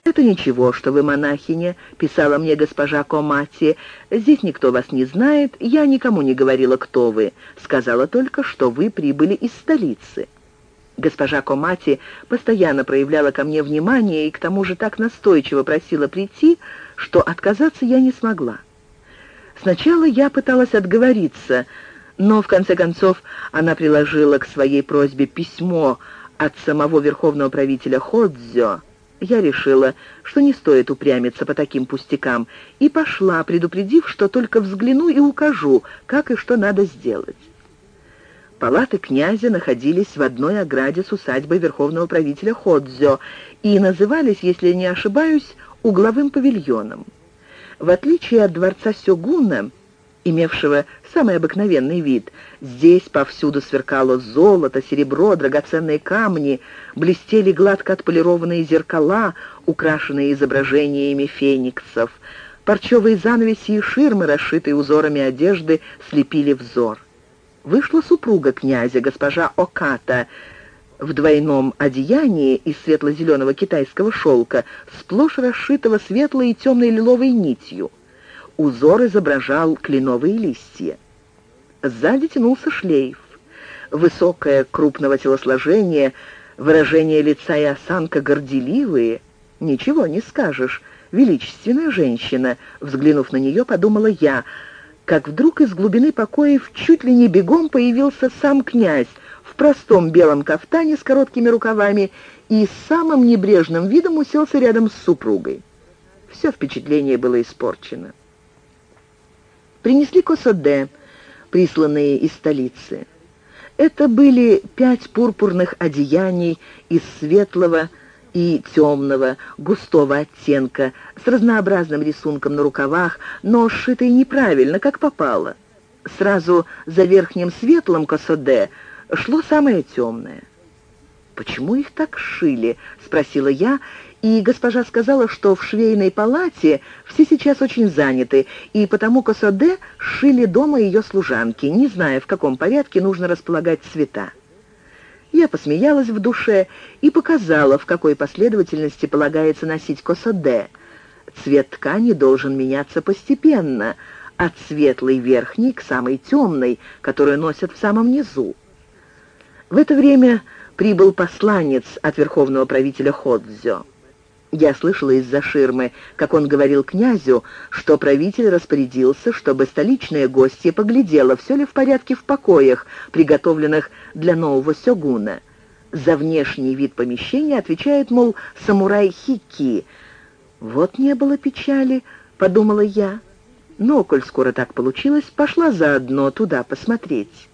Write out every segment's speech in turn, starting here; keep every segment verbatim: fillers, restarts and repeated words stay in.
«Это ничего, что вы монахиня», — писала мне госпожа Комати. «Здесь никто вас не знает, я никому не говорила, кто вы. Сказала только, что вы прибыли из столицы». Госпожа Комати постоянно проявляла ко мне внимание и к тому же так настойчиво просила прийти, что отказаться я не смогла. Сначала я пыталась отговориться, но в конце концов она приложила к своей просьбе письмо от самого верховного правителя Ходзё. Я решила, что не стоит упрямиться по таким пустякам, и пошла, предупредив, что только взгляну и укажу, как и что надо сделать. Палаты князя находились в одной ограде с усадьбой верховного правителя Ходзё и назывались, если не ошибаюсь, угловым павильоном. В отличие от дворца сёгуна, имевшего самый обыкновенный вид, здесь повсюду сверкало золото, серебро, драгоценные камни, блестели гладко отполированные зеркала, украшенные изображениями фениксов. Парчевые занавеси и ширмы, расшитые узорами одежды, слепили взор. Вышла супруга князя, госпожа Оката, в двойном одеянии из светло-зеленого китайского шелка, сплошь расшитого светлой и темной лиловой нитью. Узор изображал кленовые листья. Сзади тянулся шлейф. Высокое, крупного телосложения, выражение лица и осанка горделивые. Ничего не скажешь. Величественная женщина. Взглянув на нее, подумала я, как вдруг из глубины покоев чуть ли не бегом появился сам князь в простом белом кафтане с короткими рукавами и с самым небрежным видом уселся рядом с супругой. Все впечатление было испорчено. Принесли косоде, присланные из столицы. Это были пять пурпурных одеяний из светлого и темного, густого оттенка, с разнообразным рисунком на рукавах, но сшитые неправильно, как попало. Сразу за верхним светлым косоде шло самое темное. «Почему их так шили?» — спросила я, и госпожа сказала, что в швейной палате все сейчас очень заняты, и потому косоде шили дома ее служанки, не зная, в каком порядке нужно располагать цвета. Я посмеялась в душе и показала, в какой последовательности полагается носить косоде. Цвет ткани должен меняться постепенно, от светлой верхней к самой темной, которую носят в самом низу. В это время прибыл посланец от верховного правителя Ходзё. Я слышала из-за ширмы, как он говорил князю, что правитель распорядился, чтобы столичная гостья поглядела, все ли в порядке в покоях, приготовленных для нового сёгуна. За внешний вид помещения отвечает, мол, самурай Хикки. «Вот не было печали», — подумала я. Но, коль скоро так получилось, пошла заодно туда посмотреть.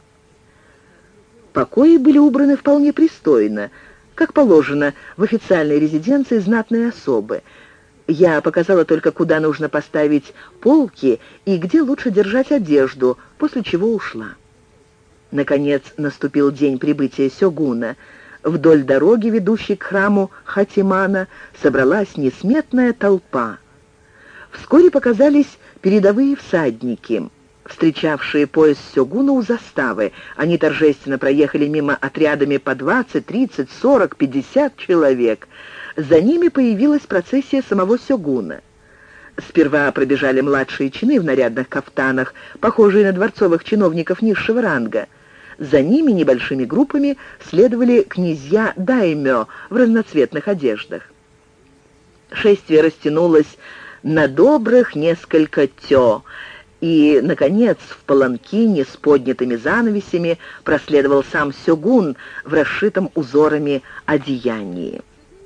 Покои были убраны вполне пристойно, как положено в официальной резиденции знатной особы. Я показала только, куда нужно поставить полки и где лучше держать одежду, после чего ушла. Наконец наступил день прибытия сёгуна. Вдоль дороги, ведущей к храму Хатимана, собралась несметная толпа. Вскоре показались передовые всадники, встречавшие поезд сёгуна у заставы. Они торжественно проехали мимо отрядами по двадцать, тридцать, сорок, пятьдесят человек. За ними появилась процессия самого сёгуна. Сперва пробежали младшие чины в нарядных кафтанах, похожие на дворцовых чиновников низшего ранга. За ними небольшими группами следовали князья-даймё в разноцветных одеждах. Шествие растянулось на добрых несколько тё, и, наконец, в паланкине с поднятыми занавесями проследовал сам сёгун в расшитом узорами одеянии.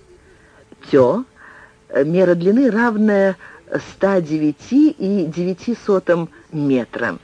Тё — мера длины, равная ста девяти и девяти сотым метра.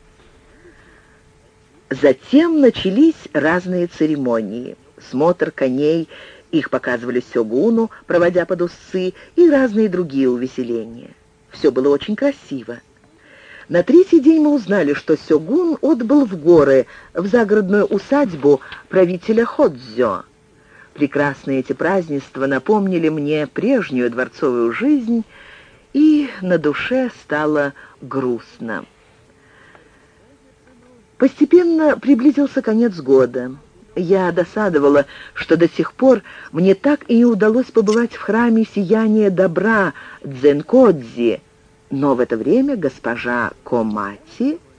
Затем начались разные церемонии. Смотр коней, их показывали сёгуну, проводя под узцы, и разные другие увеселения. Все было очень красиво. На третий день мы узнали, что сёгун отбыл в горы, в загородную усадьбу правителя Ходзё. Прекрасные эти празднества напомнили мне прежнюю дворцовую жизнь, и на душе стало грустно. Постепенно приблизился конец года. Я досадовала, что до сих пор мне так и не удалось побывать в храме сияния добра Дзенкодзи, но в это время госпожа Комати